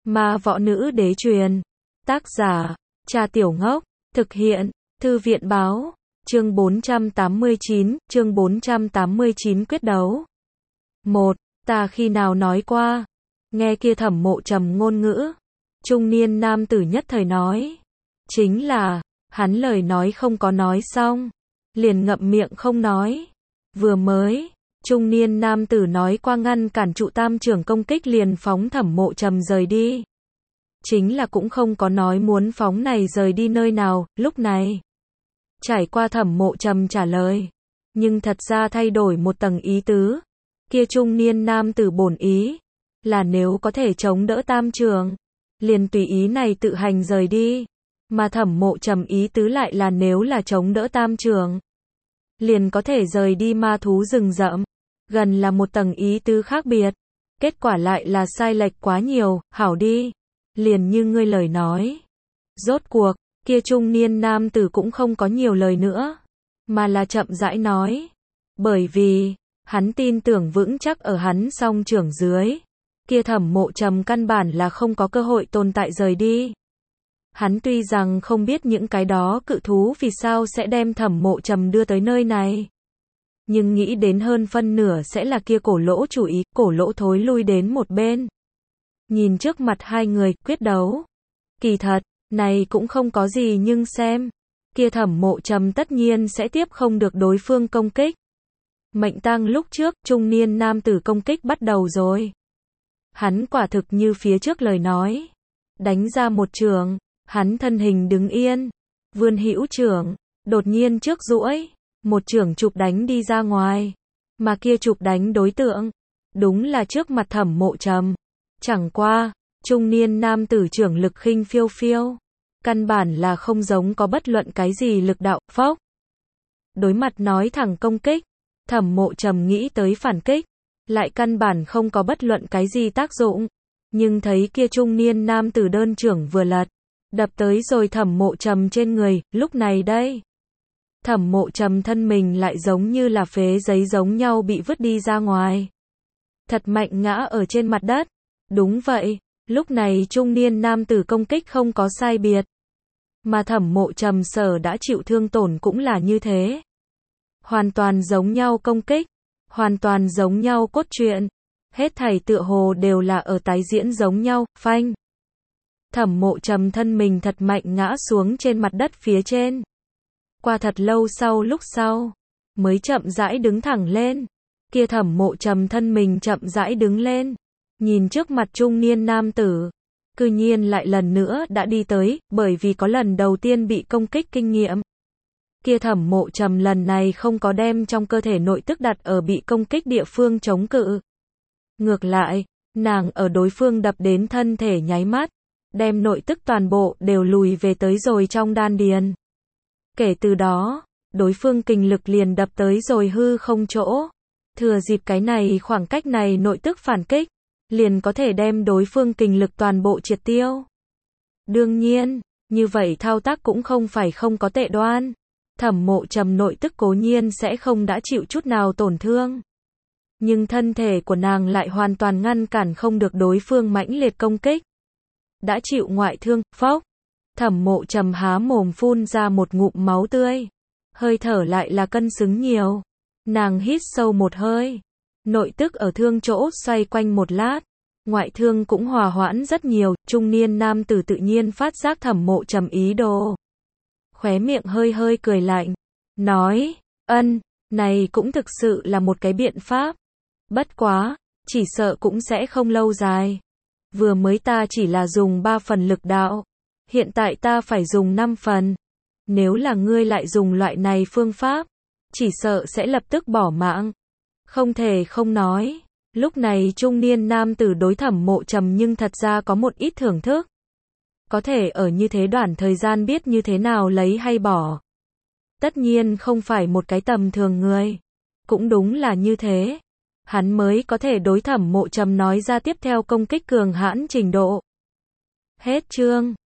Ma Võ Nữ Đế truyền. Tác giả, Trà Tiểu Ngốc. Thực hiện, Thư viện Báo. Chương 489 quyết đấu. 1. Ta khi nào nói qua? Nghe kia Thẩm Mộ Trầm ngôn ngữ. Trung niên nam tử nhất thời nói. Chính là, hắn lời nói không có nói xong. Liền ngậm miệng không nói. Vừa mới, trung niên nam tử nói qua ngăn cản trụ tam trưởng công kích liền phóng Thẩm Mộ Trầm rời đi. Chính là cũng không có nói muốn phóng này rời đi nơi nào, lúc này. Trải qua Thẩm Mộ Trầm trả lời. Nhưng thật ra thay đổi một tầng ý tứ. Kia trung niên nam tử bổn ý. Là nếu có thể chống đỡ tam trưởng. Liền tùy ý này tự hành rời đi. Mà Thẩm Mộ Trầm ý tứ lại là nếu là chống đỡ tam trưởng. Liền có thể rời đi ma thú rừng rậm. Gần là một tầng ý tứ khác biệt. Kết quả lại là sai lệch quá nhiều, hảo đi. Liền như ngươi lời nói. Rốt cuộc, kia trung niên nam tử cũng không có nhiều lời nữa. Mà là chậm rãi nói. Bởi vì, hắn tin tưởng vững chắc ở hắn song trưởng dưới. Kia Thẩm Mộ Trầm căn bản là không có cơ hội tồn tại rời đi. Hắn tuy rằng không biết những cái đó cự thú vì sao sẽ đem Thẩm Mộ Trầm đưa tới nơi này. Nhưng nghĩ đến hơn phân nửa sẽ là kia Cổ Lỗ chủ ý, Cổ Lỗ thối lui đến một bên. Nhìn trước mặt hai người, quyết đấu. Kỳ thật, này cũng không có gì nhưng xem. Kia Thẩm Mộ Trầm tất nhiên sẽ tiếp không được đối phương công kích. Mệnh tang lúc trước, trung niên nam tử công kích bắt đầu rồi. Hắn quả thực như phía trước lời nói. Đánh ra một trường, hắn thân hình đứng yên. Vươn hữu trưởng, đột nhiên trước duỗi. Một trưởng chụp đánh đi ra ngoài. Mà kia chụp đánh đối tượng. Đúng là trước mặt Thẩm Mộ Trầm. Chẳng qua, trung niên nam tử trưởng lực khinh phiêu phiêu. Căn bản là không giống có bất luận cái gì lực đạo, phốc. Đối mặt nói thẳng công kích. Thẩm Mộ Trầm nghĩ tới phản kích. Lại căn bản không có bất luận cái gì tác dụng. Nhưng thấy kia trung niên nam tử đơn trưởng vừa lật. Đập tới rồi Thẩm Mộ Trầm trên người, lúc này đây. Thẩm Mộ Trầm thân mình lại giống như là phế giấy giống nhau bị vứt đi ra ngoài. Thật mạnh ngã ở trên mặt đất. Đúng vậy, lúc này trung niên nam tử công kích không có sai biệt. Mà Thẩm Mộ Trầm sở đã chịu thương tổn cũng là như thế. Hoàn toàn giống nhau công kích. Hoàn toàn giống nhau cốt truyện. Hết thảy tựa hồ đều là ở tái diễn giống nhau, phanh. Thẩm Mộ Trầm thân mình thật mạnh ngã xuống trên mặt đất phía trên. Qua thật lâu sau lúc sau, mới chậm rãi đứng thẳng lên. Kia Thẩm Mộ Trầm thân mình chậm rãi đứng lên. Nhìn trước mặt trung niên nam tử. Cư nhiên lại lần nữa đã đi tới, bởi vì có lần đầu tiên bị công kích kinh nghiệm. Kia Thẩm Mộ Trầm lần này không có đem trong cơ thể nội tức đặt ở bị công kích địa phương chống cự. Ngược lại, nàng ở đối phương đập đến thân thể nháy mắt. Đem nội tức toàn bộ đều lùi về tới rồi trong đan điền. Kể từ đó, đối phương kình lực liền đập tới rồi hư không chỗ. Thừa dịp cái này khoảng cách này nội tức phản kích, liền có thể đem đối phương kình lực toàn bộ triệt tiêu. Đương nhiên, như vậy thao tác cũng không phải không có tệ đoan. Thẩm Mộ Trầm nội tức cố nhiên sẽ không đã chịu chút nào tổn thương. Nhưng thân thể của nàng lại hoàn toàn ngăn cản không được đối phương mãnh liệt công kích. Đã chịu ngoại thương, phốc. Thẩm Mộ Trầm há mồm phun ra một ngụm máu tươi. Hơi thở lại là cân xứng nhiều. Nàng hít sâu một hơi. Nội tức ở thương chỗ xoay quanh một lát. Ngoại thương cũng hòa hoãn rất nhiều. Trung niên nam tử tự nhiên phát giác Thẩm Mộ Trầm ý đồ. Khóe miệng hơi hơi cười lạnh. Nói, này cũng thực sự là một cái biện pháp. Bất quá, chỉ sợ cũng sẽ không lâu dài. Vừa mới ta chỉ là dùng 3 phần lực đạo. Hiện tại ta phải dùng 5 phần. Nếu là ngươi lại dùng loại này phương pháp, chỉ sợ sẽ lập tức bỏ mạng. Không thể không nói. Lúc này trung niên nam tử đối Thẩm Mộ Trầm nhưng thật ra có một ít thưởng thức. Có thể ở như thế đoạn thời gian biết như thế nào lấy hay bỏ. Tất nhiên không phải một cái tầm thường người. Cũng đúng là như thế. Hắn mới có thể đối Thẩm Mộ Trầm nói ra tiếp theo công kích cường hãn trình độ. Hết chương.